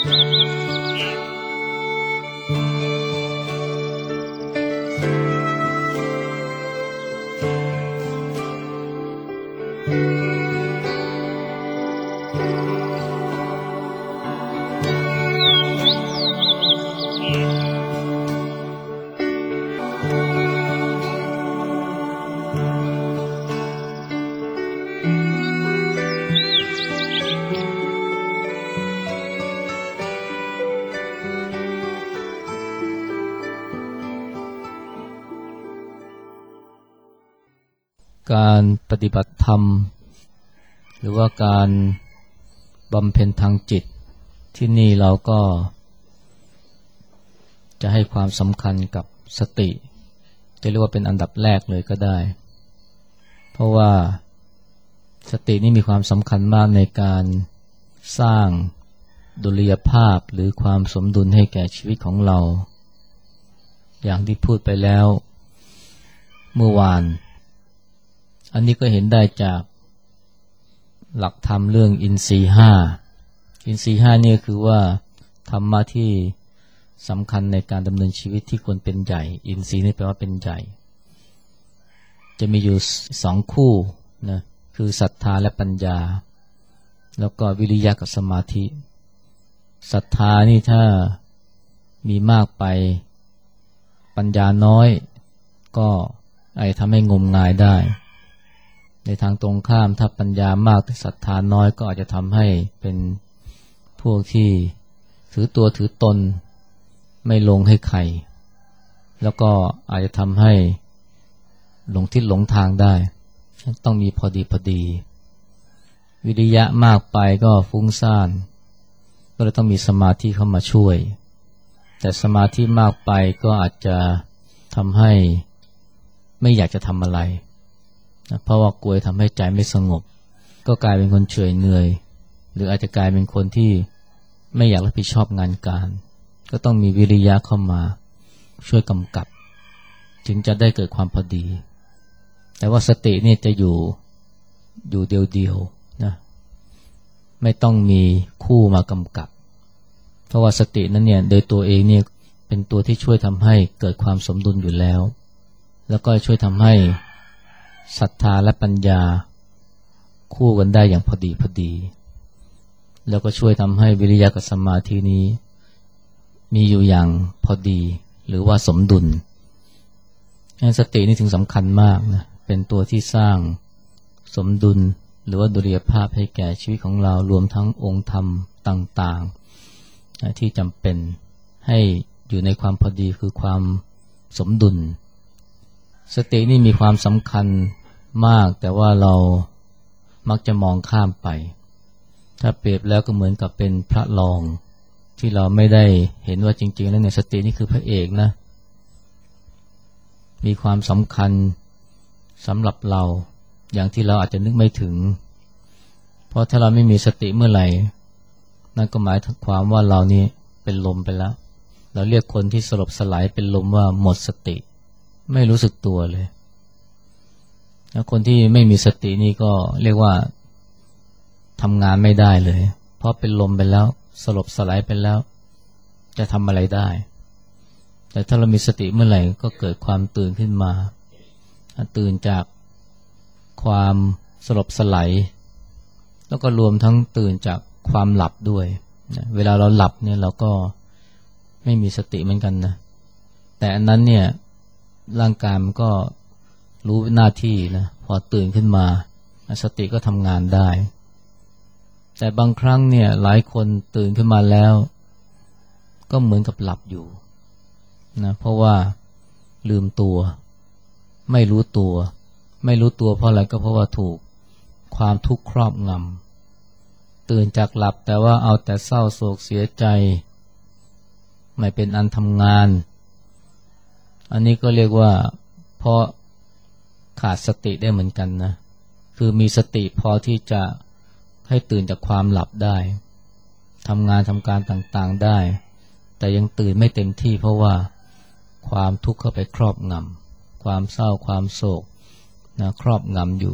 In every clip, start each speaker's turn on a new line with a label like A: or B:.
A: การปฏิบัติธรรมหรือว่าการบำเพ็ญทางจิตที่นี่เราก็จะให้ความสำคัญกับสติจะเรียกว่าเป็นอันดับแรกเลยก็ได้เพราะว่าสตินี่มีความสำคัญมากในการสร้างดุลยภาพหรือความสมดุลให้แก่ชีวิตของเราอย่างที่พูดไปแล้วเมื่อวานอันนี้ก็เห็นได้จากหลักธรรมเรื่องอินทรีย์ห้าอินทรีย์ห้านี่คือว่าธรรมะที่สำคัญในการดำเนินชีวิตที่ควรเป็นใหญ่อินทรีย์นี่แปลว่าเป็นใหญ่จะมีอยู่สองคู่นะคือศรัทธาและปัญญาแล้วก็วิริยะกับสมาธิศรัทธานี่ถ้ามีมากไปปัญญาน้อยก็อาจทำให้งมงายได้ในทางตรงข้ามถ้าปัญญามากแต่ศรัทธาน้อยก็อาจจะทำให้เป็นพวกที่ถือตัวถือตนไม่ลงให้ใครแล้วก็อาจจะทำให้หลงทิศหลงทางได้ต้องมีพอดีวิริยะมากไปก็ฟุ้งซ่านก็เลยต้องมีสมาธิเข้ามาช่วยแต่สมาธิมากไปก็อาจจะทำให้ไม่อยากจะทำอะไรนะเพราะว่ากลัวทำให้ใจไม่สงบก็กลายเป็นคนเฉยเหนื่อยหรืออาจจะกลายเป็นคนที่ไม่อยากรับผิดชอบงานการก็ต้องมีวิริยะเข้ามาช่วยกำกับจึงจะได้เกิดความพอดีแต่ว่าสตินี่จะอยู่เดียวๆนะไม่ต้องมีคู่มากำกับเพราะว่าสตินั้นเนี่ยโดยตัวเองเนี่ยเป็นตัวที่ช่วยทำให้เกิดความสมดุลอยู่แล้วแล้วก็ช่วยทำให้ศรัทธาและปัญญาคู่กันได้อย่างพอดีแล้วก็ช่วยทำให้วิริยะกับสมาธินี้มีอยู่อย่างพอดีหรือว่าสมดุลสตินี่ถึงสำคัญมากนะเป็นตัวที่สร้างสมดุลหรือว่าดุลยภาพให้แก่ชีวิตของเรารวมทั้งองค์ธรรมต่างๆที่จำเป็นให้อยู่ในความพอดีคือความสมดุลสตินี่มีความสำคัญมากแต่ว่าเรามักจะมองข้ามไปถ้าเปรียบแล้วก็เหมือนกับเป็นพระรองที่เราไม่ได้เห็นว่าจริงๆแล้วเนี่ยสตินี่คือพระเอกนะมีความสำคัญสำหรับเราอย่างที่เราอาจจะนึกไม่ถึงเพราะถ้าเราไม่มีสติเมื่อไหร่นั่นก็หมายถึงความว่าเรานี่เป็นลมไปแล้วเราเรียกคนที่สลบสลายเป็นลมว่าหมดสติไม่รู้สึกตัวเลยแล้วคนที่ไม่มีสตินี่ก็เรียกว่าทำงานไม่ได้เลยเพราะเป็นลมไปแล้วสลบสลายไปแล้วจะทำอะไรได้แต่ถ้าเรามีสติเมื่อไหร่ก็เกิดความตื่นขึ้นมาตื่นจากความสลบสลายแล้วก็รวมทั้งตื่นจากความหลับด้วยเวลาเราหลับเนี่ยเราก็ไม่มีสติเหมือนกันนะแต่อันนั้นเนี่ยร่างกายมันก็รู้หน้าที่นะพอตื่นขึ้นมาสติก็ทำงานได้แต่บางครั้งเนี่ยหลายคนตื่นขึ้นมาแล้วก็เหมือนกับหลับอยู่นะเพราะว่าลืมตัวไม่รู้ตัวเพราะอะไรก็เพราะว่าถูกความทุกข์ครอบงำตื่นจากหลับแต่ว่าเอาแต่เศร้าโศกเสียใจไม่เป็นอันทำงานอันนี้ก็เรียกว่าเพราะขาดสติได้เหมือนกันนะคือมีสติพอที่จะให้ตื่นจากความหลับได้ทำงานทำการต่างๆได้แต่ยังตื่นไม่เต็มที่เพราะว่าความทุกข์เข้าไปครอบงำความเศร้าความโศกนะครอบงำอยู่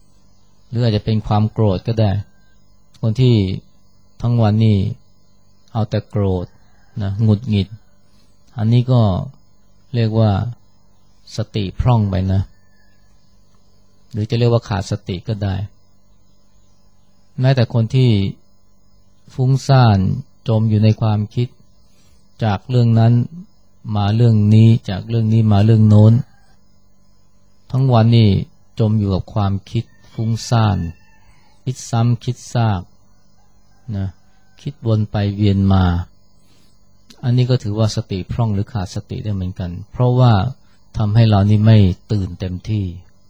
A: หรืออาจจะเป็นความโกรธก็ได้คนที่ทั้งวันนี่เอาแต่โกรธนะหงุดหงิดอันนี้ก็เรียกว่าสติพร่องไปนะหรือจะเรียกว่าขาดสติก็ได้แม้แต่คนที่ฟุ้งซ่านจมอยู่ในความคิดจากเรื่องนั้นมาเรื่องนี้จากเรื่องนี้มาเรื่องโน้นทั้งวันนี่จมอยู่กับความคิดฟุ้งซ่านคิดซ้ำคิดซากนะคิดวนไปเวียนมาอันนี้ก็ถือว่าสติพร่องหรือขาดสติได้เหมือนกันเพราะว่าทำให้เรานี่ไม่ตื่นเต็มที่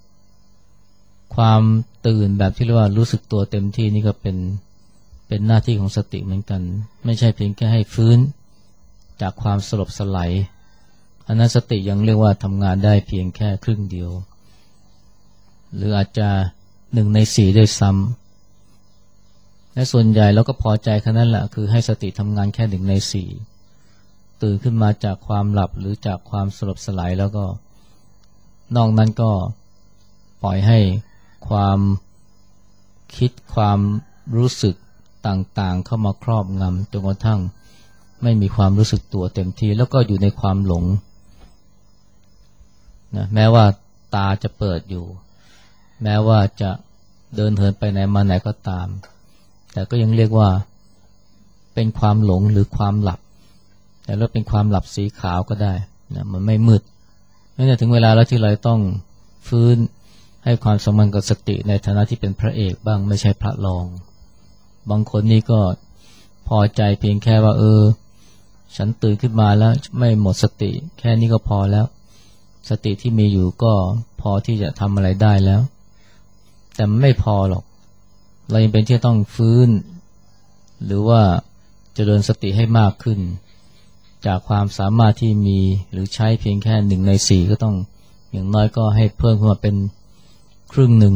A: ความตื่นแบบที่เรียกว่ารู้สึกตัวเต็มที่นี่ก็เป็นหน้าที่ของสติเหมือนกันไม่ใช่เพียงแค่ให้ฟื้นจากความสลบสลายอันนั้นสติยังเรียกว่าทำงานได้เพียงแค่ครึ่งเดียวหรืออาจจะ1/4ด้วยซ้ำและส่วนใหญ่เราก็พอใจแค่นั้นแหละคือให้สติทำงานแค่1/4ตื่นขึ้นมาจากความหลับหรือจากความสลบสลายแล้วก็นอกนั้นก็ปล่อยให้ความคิดความรู้สึกต่างๆเข้ามาครอบงำจนกระทั่งไม่มีความรู้สึกตัวเต็มที่แล้วก็อยู่ในความหลงนะแม้ว่าตาจะเปิดอยู่แม้ว่าจะเดินเหินไปไหนมาไหนก็ตามแต่ก็ยังเรียกว่าเป็นความหลงหรือความหลับแต่เราเป็นความหลับสีขาวก็ได้นะมันไม่มืดนั่นถึงเวลาแล้วที่เราต้องฟื้นให้ความสำคัญกับสติในฐานะที่เป็นพระเอกบ้างไม่ใช่พระรองบางคนนี่ก็พอใจเพียงแค่ว่าฉันตื่นขึ้นมาแล้วไม่หมดสติแค่นี้ก็พอแล้วสติที่มีอยู่ก็พอที่จะทำอะไรได้แล้วแต่ไม่พอหรอกเรายังเป็นที่ต้องฟื้นหรือว่าเจริญสติให้มากขึ้นจากความสามารถที่มีหรือใช้เพียงแค่1/4ก็ต้องอย่างน้อยก็ให้เพิ่มขึ้นมาเป็นครึ่งหนึ่ง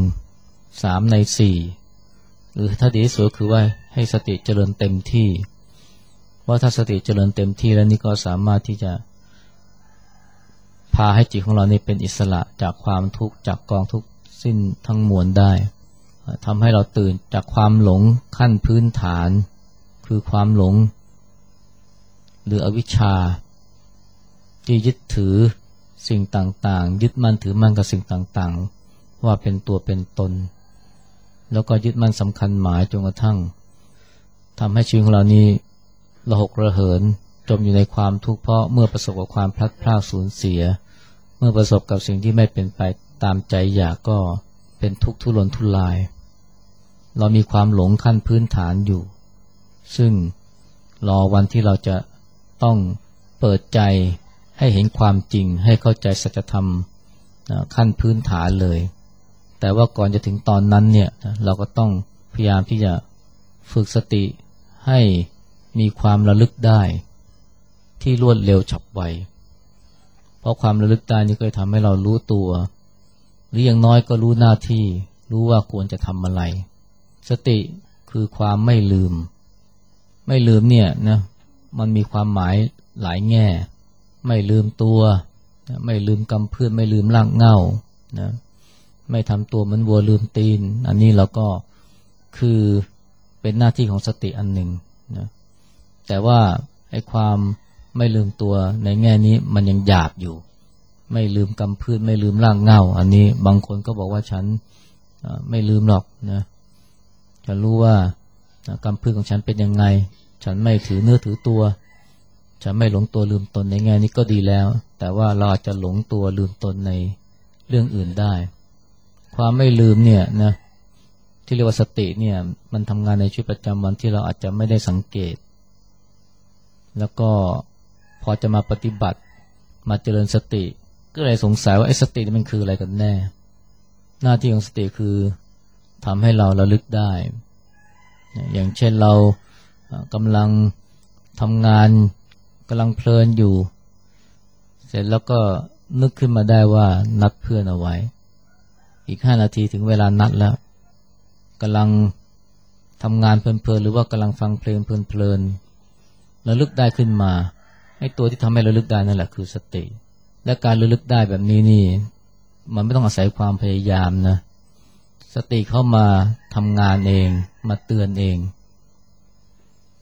A: 3/4หรือถ้าดีที่สุดคือว่าให้สติเจริญเต็มที่เพราะถ้าสติเจริญเต็มที่แล้วนี่ก็สามารถที่จะพาให้จิตของเรานี่เป็นอิสระจากความทุกข์จากกองทุกข์สิ้นทั้งมวลได้ทำให้เราตื่นจากความหลงขั้นพื้นฐานคือความหลงหรืออวิชชาที่ยึดถือสิ่งต่างๆยึดมั่นถือมั่นกับสิ่งต่างๆว่าเป็นตัวเป็นตนแล้วก็ยึดมั่นสำคัญหมายจนกระทั่งทำให้ชีวิตของเรานี้ระหกระเหินจมอยู่ในความทุกข์เพราะเมื่อประสบกับความพลัดพรากสูญเสียเมื่อประสบกับสิ่งที่ไม่เป็นไปตามใจอยากก็เป็นทุกข์ทุรนทุรายเรามีความหลงขั้นพื้นฐานอยู่ซึ่งรอวันที่เราจะต้องเปิดใจให้เห็นความจริงให้เข้าใจสัจธรรมขั้นพื้นฐานเลยแต่ว่าก่อนจะถึงตอนนั้นเนี่ยเราก็ต้องพยายามที่จะฝึกสติให้มีความระลึกได้ที่รวดเร็วฉับไวเพราะความระลึกได้นี่ก็จะทำให้เรารู้ตัวหรืออย่างน้อยก็รู้หน้าที่รู้ว่าควรจะทำอะไรสติคือความไม่ลืมเนี่ยนะมันมีความหมายหลายแง่ไม่ลืมตัวไม่ลืมกำพืชไม่ลืมรากเหง้านะไม่ทำตัวเหมือนวัวลืมตีนอันนี้เราก็คือเป็นหน้าที่ของสติอันหนึ่งนะแต่ว่าไอ้ความไม่ลืมตัวในแง่นี้มันยังหยาบอยู่ไม่ลืมกำพืชไม่ลืมรากเหง้าอันนี้บางคนก็บอกว่าฉันไม่ลืมหรอกนะฉันรู้ว่ากำพืชของฉันเป็นยังไงฉันไม่ถือเนื้อถือตัวฉันไม่หลงตัวลืมตนในแง่นี้ก็ดีแล้วแต่ว่าเราอาจจะหลงตัวลืมตนในเรื่องอื่นได้ความไม่ลืมเนี่ยนะที่เรียกว่าสติเนี่ยมันทำงานในชีวิตประจำวันที่เราอาจจะไม่ได้สังเกตแล้วก็พอจะมาปฏิบัติมาเจริญสติก็เลยสงสัยว่าไอ้สตินี่มันคืออะไรกันแน่หน้าที่ของสติคือทำให้เราระลึกได้อย่างเช่นเรากำลังทำงานกำลังเพลินอยู่เสร็จแล้วก็นึกขึ้นมาได้ว่านัดเพื่อนเอาไว้อีก5 นาทีถึงเวลานัดแล้วกำลังทำงานเพลินๆหรือว่ากำลังฟังเพลงเพลินๆระลึกได้ขึ้นมาไอ้ตัวที่ทำให้ระลึกได้นั่นแหละคือสติและการระลึกได้แบบนี้นี่มันไม่ต้องอาศัยความพยายามนะสติเข้ามาทำงานเองมาเตือนเอง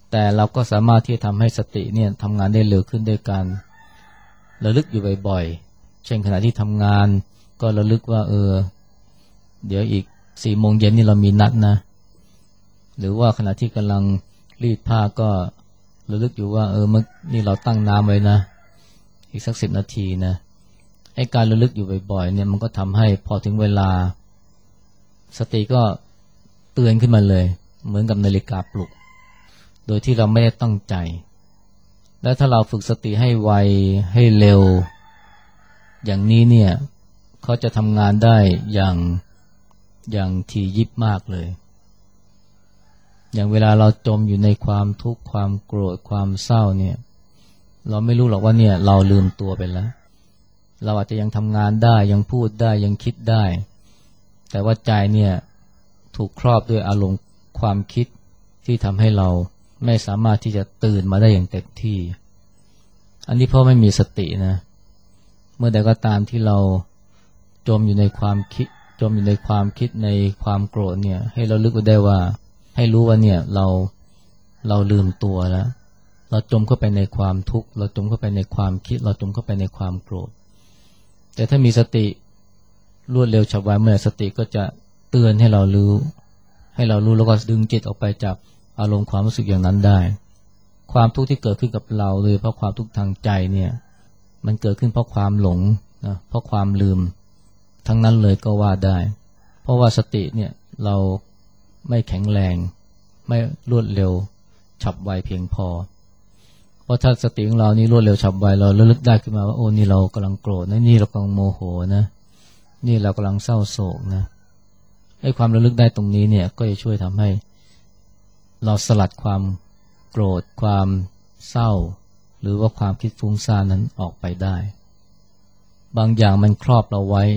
A: แต่เราก็สามารถที่จะทำให้สติเนี่ยทำงานได้เร็วขึ้นด้วยการระลึกอยู่บ่อยๆเช่นขณะที่ทำงานก็ระลึกว่าเดี๋ยวอีก4 โมงเย็นนี่เรามีนัดนะหรือว่าขณะที่กำลังรีดผ้าก็ระลึกอยู่ว่าเมื่อนี่เราตั้งน้ำไว้นะอีกสัก10 นาทีนะไอ้การระลึกอยู่บ่อยๆเนี่ยมันก็ทำให้พอถึงเวลาสติก็เตือนขึ้นมาเลยเหมือนกับนาฬิกาปลุกโดยที่เราไม่ได้ตั้งใจแล้วถ้าเราฝึกสติให้ไวให้เร็วอย่างนี้เนี่ยเขาจะทำงานได้อย่างถี่ยิบมากเลยอย่างเวลาเราจมอยู่ในความทุกข์ความโกรธความเศร้าเนี่ยเราไม่รู้หรอกว่าเนี่ยเราลืมตัวไปแล้วเราอาจจะยังทำงานได้ยังพูดได้ยังคิดได้แต่ว่าใจเนี่ยถูกครอบด้วยอารมณ์ความคิดที่ทำให้เราไม่สามารถที่จะตื่นมาได้อย่างเต็มที่อันนี้เพราะไม่มีสตินะเมื่อใดก็ตามที่เราจมอยู่ในความคิดในความโกรธเนี่ยให้เราลึกไว้ได้ว่าให้รู้ว่าเนี่ยเราลืมตัวแล้วเราจมเข้าไปในความทุกข์เราจมเข้าไปในความคิดเราจมเข้าไปในความโกรธแต่ถ้ามีสติรวดเร็วฉับไวเมื่อสติก็จะเตือนให้เรารู้แล้วก็ดึงจิตออกไปจากอารมณ์ความรู้สึกอย่างนั้นได้ความทุกข์ที่เกิดขึ้นกับเราเลยเพราะความทุกข์ทางใจเนี่ยมันเกิดขึ้นเพราะความหลงนะเพราะความลืมทั้งนั้นเลยก็ว่าได้เพราะว่าสติเนี่ยเราไม่แข็งแรงไม่รวดเร็วฉับไวเพียงพอเพราะถ้าสติของเรานี่รวดเร็วฉับไวเราระลึกได้ขึ้นมาว่าโอ้นี่เรากำลังโกรธนะนี่เรากำลังโมโหนะนี่เรากำลังเศร้าโศกนะไอ้ความระลึกได้ตรงนี้เนี่ยก็จะช่วยทำให้เราสลัดความโกรธความเศร้าหรือว่าความคิดฟุ้งซ่านนั้นออกไปได้บางอย่างมันครอบเราไว้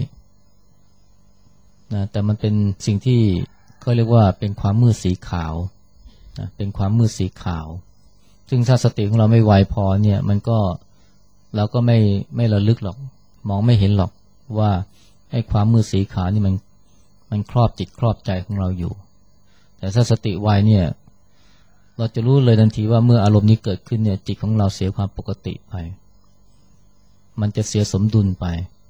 A: นะแต่มันเป็นสิ่งที่เขาเรียกว่าเป็นความมืดสีขาวนะเป็นความมืดสีขาวซึ่งถ้าสติของเราไม่ไวพอเนี่ยมันก็เราก็ไม่ระลึกหรอกมองไม่เห็นหรอกว่าไอ้ความมืดสีขาวนี่มันครอบจิตครอบใจของเราอยู่แต่ถ้าสติไวเนี่ยเราจะรู้เลยทันทีว่าเมื่ออารมณ์นี้เกิดขึ้นเนี่ยจิตของเราเสียความปกติไปมันจะเสียสมดุลไป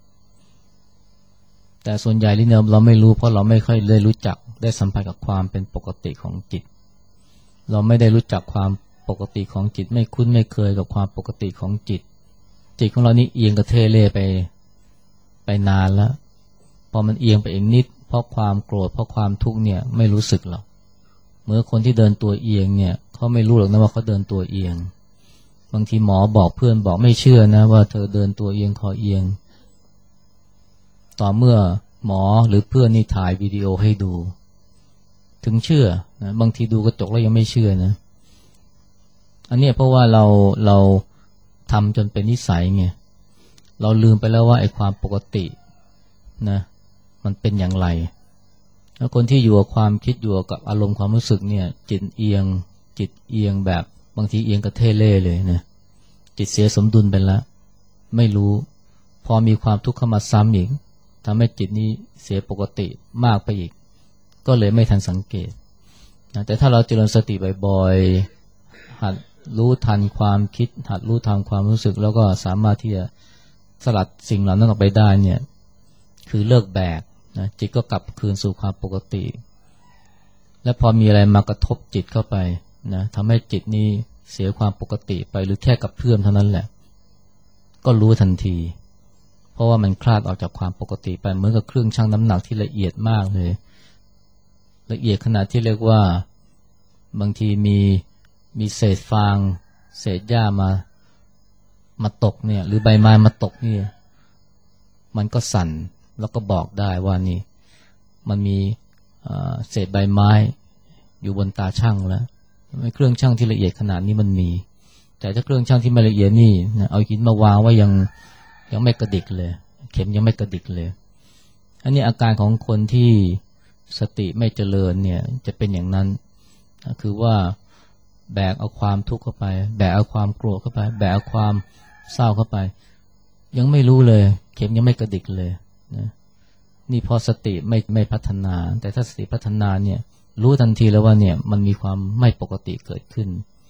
A: แต่ส่วนใหญ่ที่เราไม่รู้เพราะเราไม่ค่อยได้รู้จักได้สัมผัสกับความเป็นปกติของจิตเราไม่ได้รู้จักความปกติของจิตไม่คุ้นไม่เคยกับความปกติของจิตของเรานี่เอียงกระเทเล่ไปนานแล้วพอมันเอียงไปอีกนิดเพราะความโกรธเพราะความทุกข์เนี่ยไม่รู้สึกหรอกเมื่อคนที่เดินตัวเอียงเนี่ยเขาไม่รู้หรอกนะว่าเขาเดินตัวเอียงบางทีหมอบอกเพื่อนบอกไม่เชื่อนะว่าเธอเดินตัวเอียงคอเอียงต่อเมื่อหมอหรือเพื่อนนี่ถ่ายวิดีโอให้ดูถึงเชื่อนะบางทีดูกระจกแล้วยังไม่เชื่อนะอันนี้เพราะว่าเราทำจนเป็นนิสัยไงเราลืมไปแล้วว่าไอ้ความปกตินะมันเป็นอย่างไรแล้วคนที่อยู่กับความคิดอยู่กับอารมณ์ความรู้สึกเนี่ยจิตเอียงแบบบางทีเอียงกระเทเล่เลยนะจิตเสียสมดุลไปแล้วไม่รู้พอมีความทุกข์เข้ามาซ้ำอีกทำให้จิตนี้เสียปกติมากไปอีกก็เลยไม่ทันสังเกตนะแต่ถ้าเราเจริญสติบ่อยๆหัดรู้ทันความคิดหัดรู้ทันความรู้สึกแล้วก็สามารถที่จะสลัดสิ่งเหล่านั้นออกไปได้เนี่ยคือเลิกแบกนะจิตก็กลับคืนสู่ความปกติและพอมีอะไรมากระทบจิตเข้าไปนะทำให้จิตนี้เสียความปกติไปหรือแค่กับเพื่อมเท่านั้นแหละก็รู้ทันทีเพราะว่ามันคลาดออกจากความปกติไปเหมือนกับเครื่องชั่งน้ำหนักที่ละเอียดมากเลยละเอียดขนาดที่เรียกว่าบางทีมีเศษฟางเศษหญ้ามาตกเนี่ยหรือใบไม้มาตกนี่มันก็สั่นแล้วก็บอกได้ว่านี่มันมีเศษใบไม้อยู่บนตาช่างแล้วเครื่องช่างที่ละเอียดขนาดนี้มันมีแต่ถ้าเครื่องช่างที่ไม่ละเอียดนี่นะเอาหินมาวางว่ายังไม่กระดิกเลยเข็มยังไม่กระดิกเลยอันนี้อาการของคนที่สติไม่เจริญเนี่ยจะเป็นอย่างนั้นคือว่าแบกเอาความทุกข์เข้าไปแบกเอาความโกรธเข้าไปแบกเอาความเศร้าเข้าไปยังไม่รู้เลยเข็มยังไม่กระดิกเลยนะนี่พอสติไม่พัฒนาแต่ถ้าสติพัฒนาเนี่ยรู้ทันทีแล้วว่าเนี่ยมันมีความไม่ปกติเกิดขึ้น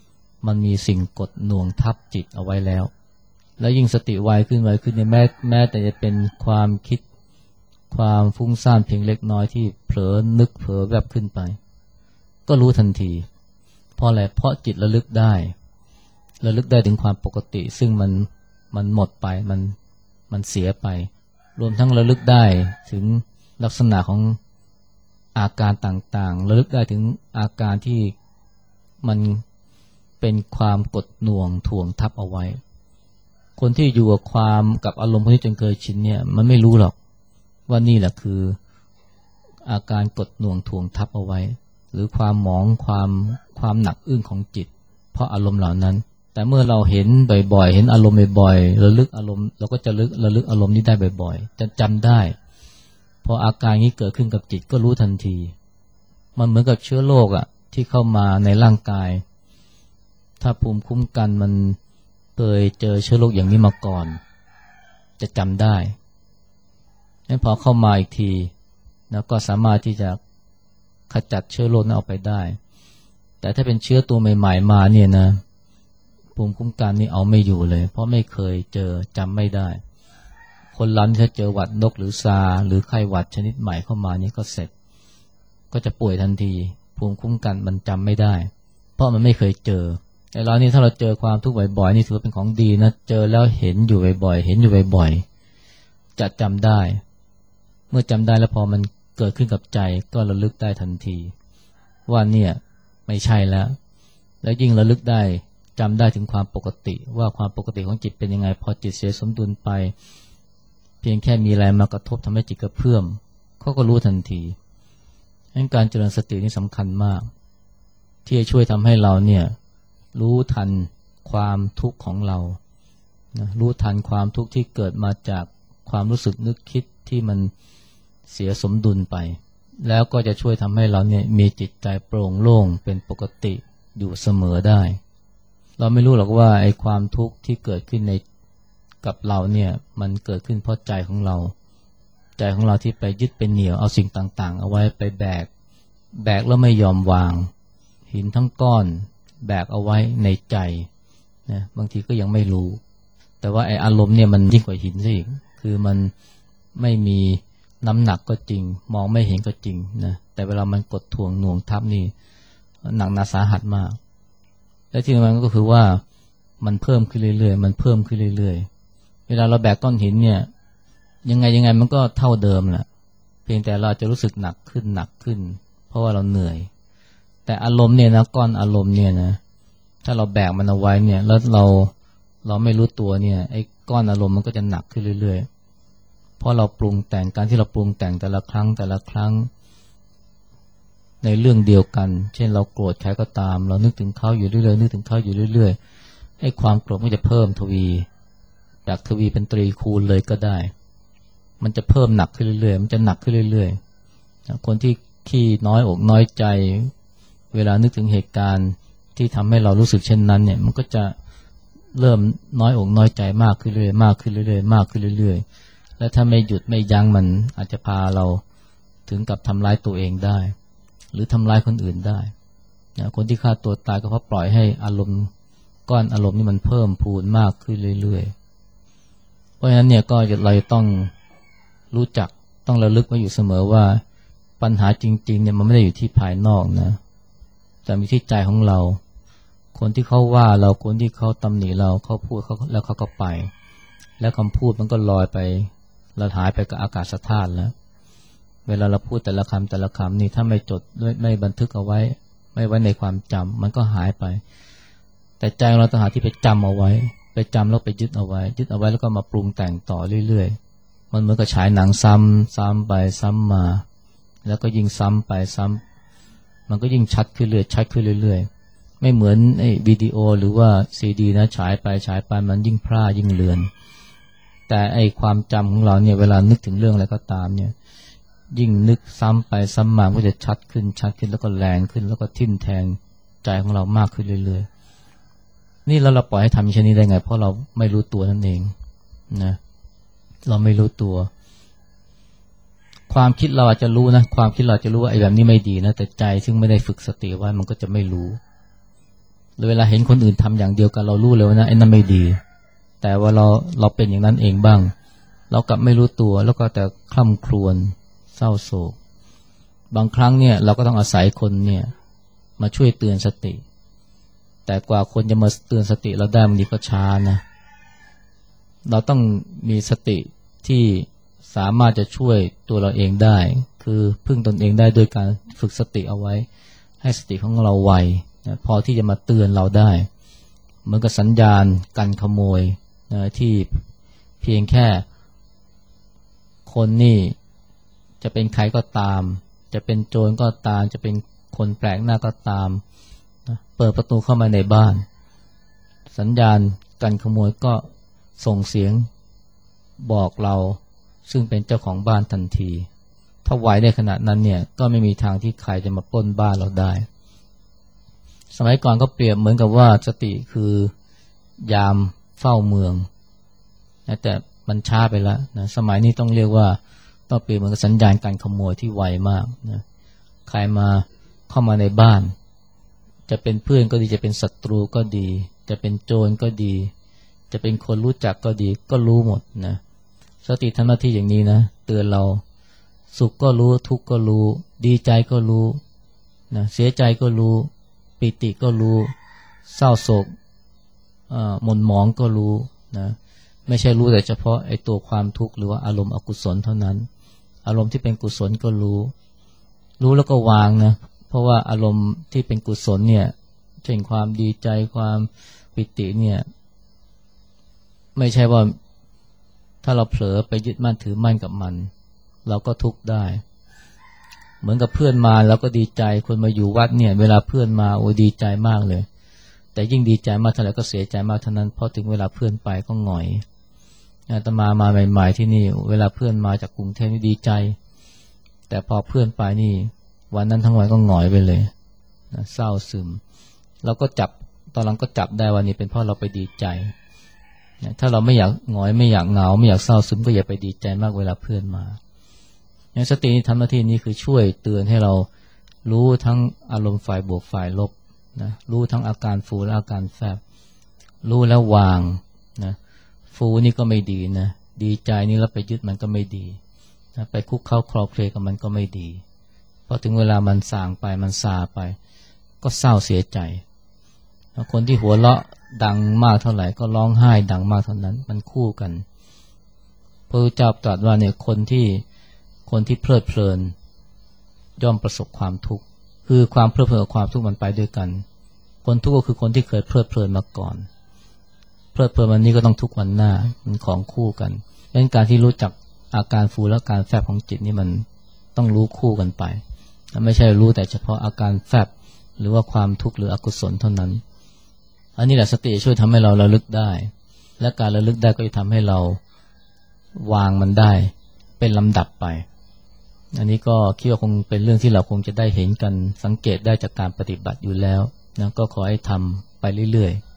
A: มันมีสิ่งกดหน่วงทับจิตเอาไว้แล้วแล้วยิ่งสติไวขึ้นเนี่ยแม้แต่จะเป็นความคิดความฟุ้งซ่านเพียงเล็กน้อยที่เผลอนึกเผลอแวบขึ้นไปก็รู้ทันทีเพราะอะไรเพราะจิตระลึกได้ถึงความปกติซึ่งมันหมดไปมันเสียไปรวมทั้งระลึกได้ถึงลักษณะของอาการต่างๆระลึกได้ถึงอาการที่มันเป็นความกดหน่วงถ่วงทับเอาไว้คนที่อยู่กับอารมณ์พวกนี้จนเคยชินเนี่ยมันไม่รู้หรอกว่านี่แหละคืออาการกดหน่วงถ่วงทับเอาไว้หรือความหมองความหนักอึ้งของจิตเพราะอารมณ์เหล่านั้นแต่เมื่อเราเห็นบ่อยๆเห็นอารมณ์บ่อยๆระลึกอารมณ์เราก็จะระลึกอารมณ์นี้ได้บ่อยๆจะจำได้พออาการนี้เกิดขึ้นกับจิตก็รู้ทันทีมันเหมือนกับเชื้อโรคอ่ะที่เข้ามาในร่างกายถ้าภูมิคุ้มกันมันเคยเจอเชื้อโรคอย่างนี้มาก่อนจะจำได้งั้นพอเข้ามาอีกทีนะก็สามารถที่จะขจัดเชื้อโรคนั้นออกไปได้แต่ถ้าเป็นเชื้อตัวใหม่ๆมาเนี่ยนะภูมิคุ้มกันนี่เอาไม่อยู่เลยเพราะไม่เคยเจอจำไม่ได้คนเราถ้าเจอหวัดนกหรือซาหรือไข้หวัดชนิดใหม่เข้ามานี่ก็เสร็จก็จะป่วยทันทีภูมิคุ้มกันมันจำไม่ได้เพราะมันไม่เคยเจอไอ้เรานี่ถ้าเราเจอความทุกข์บ่อยๆนี่ถือว่าเป็นของดีนะเจอแล้วเห็นอยู่บ่อยๆเห็นอยู่บ่อยๆจะจำได้เมื่อจำได้แล้วพอมันเกิดขึ้นกับใจก็ระลึกได้ทันทีว่าเนี่ยไม่ใช่แล้วแล้วยิ่งระลึกได้จำได้ถึงความปกติว่าความปกติของจิตเป็นยังไงพอจิตเสียสมดุลไปเพียงแค่มีอะไรมากระทบทำให้จิตกระเพื่อมเขาก็รู้ทันทีงั้นการเจริญสตินี่สำคัญมากที่จะช่วยทำให้เราเนี่ยรู้ทันความทุกข์ของเรานะรู้ทันความทุกข์ที่เกิดมาจากความรู้สึกนึกคิดที่มันเสียสมดุลไปแล้วก็จะช่วยทำให้เราเนี่ยมีจิตใจโปร่งโล่งเป็นปกติอยู่เสมอได้เราไม่รู้หรอกว่าไอ้ความทุกข์ที่เกิดขึ้นในกับเราเนี่ยมันเกิดขึ้นเพราะใจของเราที่ไปยึดเป็นเหนี่ยวเอาสิ่งต่างๆเอาไว้ไปแบกแล้วไม่ยอมวางหินทั้งก้อนแบกเอาไว้ในใจนะบางทีก็ยังไม่รู้แต่ว่าไอ้อารมณ์เนี่ยมันยิ่งกว่าหินซะอีกคือมันไม่มีน้ำหนักก็จริงมองไม่เห็นก็จริงนะแต่เวลามันกดถ่วงหน่วงทับนี่หนักหนาสาหัสมากและที่สำคัญก็คือว่ามันเพิ่มขึ้นเรื่อยๆมันเพิ่มขึ้นเรื่อยๆเวลาเราแบกก้อนหินเนี่ยยังไงมันก็เท่าเดิมแหละเพียงแต่เราจะรู้สึกหนักขึ้นเพราะว่าเราเหนื่อยแต่อารมณ์เนี่ยนะก้อนอารมณ์เนี่ยนะถ้าเราแบกมันเอาไว้เนี่ยแล้วเราไม่รู้ตัวเนี่ยไอ้ก้อนอารมณ์มันก็จะหนักขึ้นเรื่อยๆเพราะเราปรุงแต่งการที่เราปรุงแต่งแต่ละครั้งในเรื่องเดียวกันเช่นเราโกรธใครก็ตามเรานึกถึงเขาอยู่เรื่อยๆนึกถึงเขาอยู่เรื่อยๆไอ้ความโกรธมันจะเพิ่มทวีจากทวีเป็นตรีคูณเลยก็ได้มันจะเพิ่มหนักขึ้นเรื่อยๆมันจะหนักขึ้นเรื่อยๆคนที่ขี้น้อยอกน้อยใจเวลานึกถึงเหตุการณ์ที่ทำให้เรารู้สึกเช่นนั้นเนี่ยมันก็จะเริ่มน้อยอกน้อยใจมากขึ้นเรื่อยๆมากขึ้นเรื่อยๆมากขึ้นเรื่อยๆและถ้าไม่หยุดไม่ยั้งมันอาจจะพาเราถึงกับทำร้ายตัวเองได้หรือทำร้ายคนอื่นได้นะคนที่ฆ่าตัวตายก็เพราะปล่อยให้อารมณ์ก้อนอารมณ์นี่มันเพิ่มพูนมากขึ้นเรื่อยๆเพราะฉะนั้นเนี่ยก็เราต้องรู้จักต้องระลึกไว้อยู่เสมอว่าปัญหาจริงๆเนี่ยมันไม่ได้อยู่ที่ภายนอกนะแต่มีที่ใจของเราคนที่เขาว่าเราคนที่เขาตำหนิเราเขาพูดเขาแล้วเขาก็ไปแล้วคำพูดมันก็ลอยไปละหายไปกับอากาศธาตุแล้วเวลาเราพูดแต่ละคำนี่ถ้าไม่จดไม่บันทึกเอาไว้ไม่ไว้ในความจำมันก็หายไปแต่ใจเราต่างหากที่ไปจำเอาไว้ไปจำแล้วไปยึดเอาไว้แล้วก็มาปรุงแต่งต่อเรื่อยๆมันเหมือนกับฉายหนังซ้ำไปซ้ำมาแล้วก็ยิ่งซ้ำไปซ้ำมันก็ยิ่งชัดขึ้นเรื่อยๆไม่เหมือนไอ้วิดีโอหรือว่าซีดีนะฉายไปมันยิ่งพร่ายิ่งเลือนแต่ไอ้ความจำของเราเนี่ยเวลานึกถึงเรื่องอะไรก็ตามเนี่ยยิ่งนึกซ้ำไปซ้ำมาก็จะชัดขึ้นแล้วก็แรงขึ้นแล้วก็ทิ่มแทงใจของเรามากขึ้นเรื่อยๆนี่แล้วเราปล่อยให้ทำเช่นนี้ได้ไงเพราะเราไม่รู้ตัวนั่นเองนะเราไม่รู้ตัวความคิดเราอาจจะรู้นะความคิดเราจะรู้ว่าไอ้แบบนี้ไม่ดีนะแต่ใจซึ่งไม่ได้ฝึกสติไว้มันก็จะไม่รู้เวลาเห็นคนอื่นทำอย่างเดียวกันเรารู้เลยว่านะไอ้นั่นไม่ดีแต่ว่าเราเป็นอย่างนั้นเองบ้างเรากลับไม่รู้ตัวแล้วก็แต่คร่ำครวญเศร้าโศกบางครั้งเนี่ยเราก็ต้องอาศัยคนเนี่ยมาช่วยเตือนสติแต่กว่าคนจะมาเตือนสติเราได้บางทีก็ช้านะเราต้องมีสติที่สามารถจะช่วยตัวเราเองได้คือพึ่งตนเองได้โดยการฝึกสติเอาไว้ให้สติของเราไวนะพอที่จะมาเตือนเราได้เหมือนกับสัญญาณกันขโมยนะที่เพียงแค่คนนี่จะเป็นใครก็ตามจะเป็นโจรก็ตามจะเป็นคนแปลกหน้าก็ตามนะเปิดประตูเข้ามาในบ้านสัญญาณกันขโมยก็ส่งเสียงบอกเราซึ่งเป็นเจ้าของบ้านทันทีถ้าไหวได้ขนาดนั้นเนี่ยก็ไม่มีทางที่ใครจะมาปล้นบ้านเราได้สมัยก่อนก็เปรียบเหมือนกับว่าสติคือยามเฝ้าเมืองนะแต่มันช้าไปแล้วนะสมัยนี้ต้องเรียกว่าต้องเปรียบเหมือนกับสัญญาณการขโมยที่ไวมากนะใครมาเข้ามาในบ้านจะเป็นเพื่อนก็ดีจะเป็นศัตรูก็ดีจะเป็นโจรก็ดีจะเป็นคนรู้จักก็ดีก็รู้หมดนะสติทำหน้าที่อย่างนี้นะเตือนเราสุขก็รู้ทุกข์ก็รู้ดีใจก็รู้นะเสียใจก็รู้ปิติก็รู้เศร้าโศกหม่นหมองก็รู้นะไม่ใช่รู้แต่เฉพาะไอ้ตัวความทุกข์หรือว่าอารมณ์อกุศลเท่านั้นอารมณ์ที่เป็นกุศลก็รู้แล้วก็วางนะเพราะว่าอารมณ์ที่เป็นกุศลเนี่ยเช่นความดีใจความปิติเนี่ยไม่ใช่ว่าถ้าเราเผลอไปยึดมั่นถือมั่นกับมันเราก็ทุกข์ได้เหมือนกับเพื่อนมาเราก็ดีใจคนมาอยู่วัดเนี่ยเวลาเพื่อนมาโอ้ดีใจมากเลยแต่ยิ่งดีใจมากเท่าไหร่ก็เสียใจมากเท่านั้นเพราะถึงเวลาเพื่อนไปก็หงอยอาตมาใหม่ๆที่นี่เวลาเพื่อนมาจากกรุงเทพนี่ดีใจแต่พอเพื่อนไปนี่วันนั้นทั้งวันก็หงอยไปเลยนะเศร้าซึมเราก็จับตอนหลังก็จับได้ว่านี่เป็นเพราะเราไปดีใจถ้าเราไม่อยากหงอยไม่อยากเหงาไม่อยากเศร้าซึมก็อย่าไปดีใจมากเวลาเพื่อนมาสติทำหน้าที่นี้คือช่วยเตือนให้เรารู้ทั้งอารมณ์ฝ่ายบวกฝ่ายลบนะรู้ทั้งอาการฟูและอาการแฟบรู้แล้ววางนะฟูนี่ก็ไม่ดีนะดีใจนี่แล้วไปยึดมันก็ไม่ดีนะไปคุกเข้าคลอเคลียกับมันก็ไม่ดีพอถึงเวลามันส่างไปมันซาไปก็เศร้าเสียใจคนที่หัวเราะดังมากเท่าไหร่ก็ร้องไห้ดังมากเท่านั้นมันคู่กันพระพุทธเจ้าตรัสว่าเนี่ยคนที่เพลิดเพลินย่อมประสบความทุกข์คือความเพลิดเพลินกับความทุกข์มันไปด้วยกันคนทุกข์ก็คือคนที่เคยเพลิดเพลินมาก่อนเพลิดเพลินวันนี้ก็ต้องทุกข์วันหน้ามันของคู่กันดังนั้นการที่รู้จักอาการฟูและการแฟบของจิตนี่มันต้องรู้คู่กันไปไม่ใช่รู้แต่เฉพาะอาการแฟบหรือว่าความทุกข์หรืออกุศลเท่านั้นอันนี้แหละสติช่วยทำให้เราระลึกได้และการระลึกได้ก็จะทำให้เราวางมันได้เป็นลำดับไปอันนี้ก็คิดว่าคงเป็นเรื่องที่เราคงจะได้เห็นกันสังเกตได้จากการปฏิบัติอยู่แล้วนะก็ขอให้ทำไปเรื่อยๆ